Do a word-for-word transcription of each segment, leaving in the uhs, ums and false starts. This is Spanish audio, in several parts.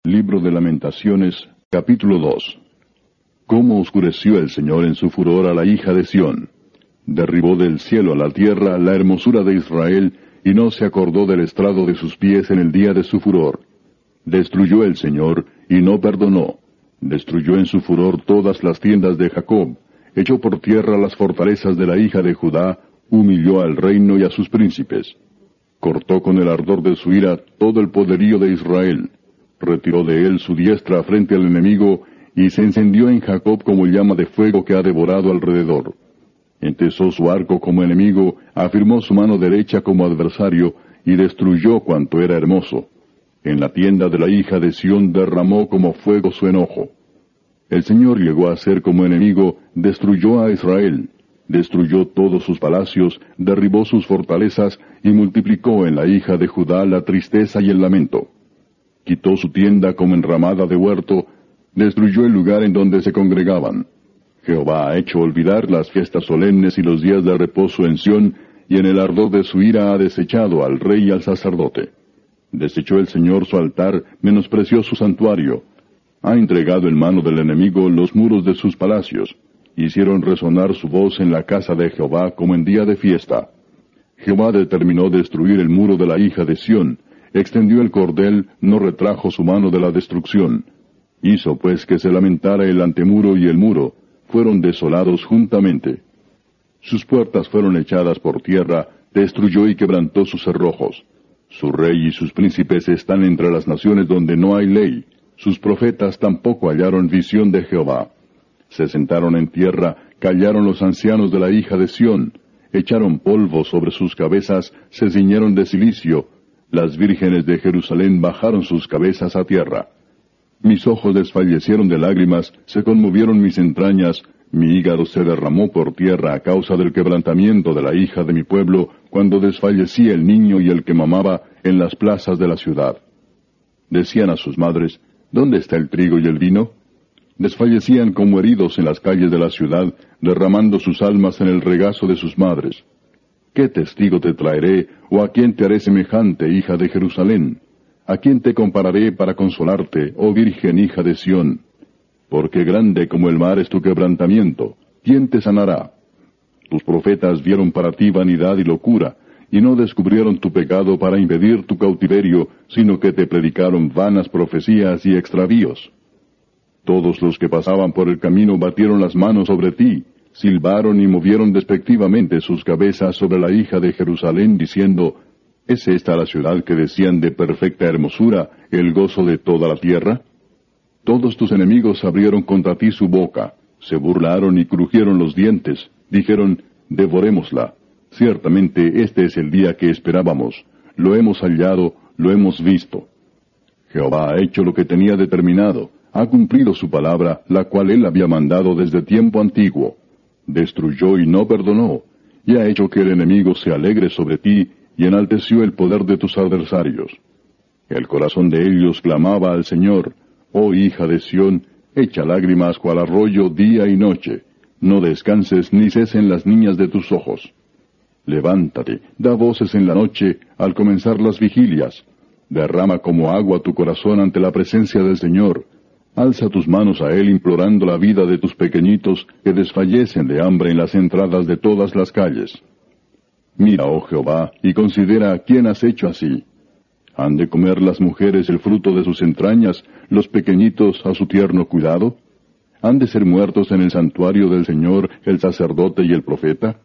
Libro de Lamentaciones, capítulo dos. Cómo oscureció el Señor en su furor a la hija de Sión. Derribó del cielo a la tierra la hermosura de Israel, y no se acordó del estrado de sus pies en el día de su furor. Destruyó el Señor, y no perdonó. Destruyó en su furor todas las tiendas de Jacob, echó por tierra las fortalezas de la hija de Judá, humilló al reino y a sus príncipes. Cortó con el ardor de su ira todo el poderío de Israel. Retiró de él su diestra frente al enemigo, y se encendió en Jacob como llama de fuego que ha devorado alrededor. Entesó su arco como enemigo, afirmó su mano derecha como adversario, y destruyó cuanto era hermoso. En la tienda de la hija de Sión derramó como fuego su enojo. El Señor llegó a ser como enemigo, destruyó a Israel, destruyó todos sus palacios, derribó sus fortalezas, y multiplicó en la hija de Judá la tristeza y el lamento. Quitó su tienda como enramada de huerto, destruyó el lugar en donde se congregaban. Jehová ha hecho olvidar las fiestas solemnes y los días de reposo en Sión, y en el ardor de su ira ha desechado al rey y al sacerdote. Desechó el Señor su altar, menospreció su santuario. Ha entregado en mano del enemigo los muros de sus palacios. Hicieron resonar su voz en la casa de Jehová como en día de fiesta. Jehová determinó destruir el muro de la hija de Sión. Extendió el cordel, no retrajo su mano de la destrucción. Hizo pues que se lamentara el antemuro y el muro, fueron desolados juntamente. Sus puertas fueron echadas por tierra, destruyó y quebrantó sus cerrojos. Su rey y sus príncipes están entre las naciones donde no hay ley. Sus profetas tampoco hallaron visión de Jehová. Se sentaron en tierra, callaron los ancianos de la hija de Sión, echaron polvo sobre sus cabezas, se ciñeron de cilicio. Las vírgenes de Jerusalén bajaron sus cabezas a tierra. Mis ojos desfallecieron de lágrimas, se conmovieron mis entrañas, mi hígado se derramó por tierra a causa del quebrantamiento de la hija de mi pueblo, cuando desfallecía el niño y el que mamaba en las plazas de la ciudad. Decían a sus madres, ¿dónde está el trigo y el vino? Desfallecían como heridos en las calles de la ciudad, derramando sus almas en el regazo de sus madres. ¿Qué testigo te traeré, o a quién te haré semejante, hija de Jerusalén? ¿A quién te compararé para consolarte, oh virgen hija de Sión? Porque grande como el mar es tu quebrantamiento, ¿quién te sanará? Tus profetas vieron para ti vanidad y locura, y no descubrieron tu pecado para impedir tu cautiverio, sino que te predicaron vanas profecías y extravíos. Todos los que pasaban por el camino batieron las manos sobre ti, silbaron y movieron despectivamente sus cabezas sobre la hija de Jerusalén, diciendo, ¿es esta la ciudad que decían de perfecta hermosura, el gozo de toda la tierra? Todos tus enemigos abrieron contra ti su boca, se burlaron y crujieron los dientes, dijeron, devorémosla. Ciertamente este es el día que esperábamos, lo hemos hallado, lo hemos visto. Jehová ha hecho lo que tenía determinado, ha cumplido su palabra, la cual él había mandado desde tiempo antiguo. Destruyó y no perdonó, y ha hecho que el enemigo se alegre sobre ti, y enalteció el poder de tus adversarios. El corazón de ellos clamaba al Señor, oh hija de Sión, echa lágrimas cual arroyo día y noche, no descanses ni cesen las niñas de tus ojos. Levántate, da voces en la noche, al comenzar las vigilias, derrama como agua tu corazón ante la presencia del Señor. Alza tus manos a Él implorando la vida de tus pequeñitos que desfallecen de hambre en las entradas de todas las calles. Mira, oh Jehová, y considera a quién has hecho así. ¿Han de comer las mujeres el fruto de sus entrañas, los pequeñitos a su tierno cuidado? ¿Han de ser muertos en el santuario del Señor el sacerdote y el profeta?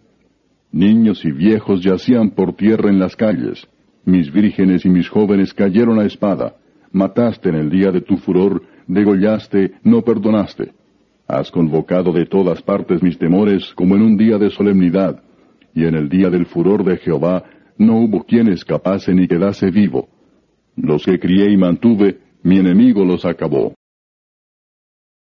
Niños y viejos yacían por tierra en las calles. Mis vírgenes y mis jóvenes cayeron a espada. Mataste en el día de tu furor, degollaste, no perdonaste. Has convocado de todas partes mis temores como en un día de solemnidad, y en el día del furor de Jehová no hubo quien escapase ni quedase vivo. Los que crié y mantuve, mi enemigo los acabó.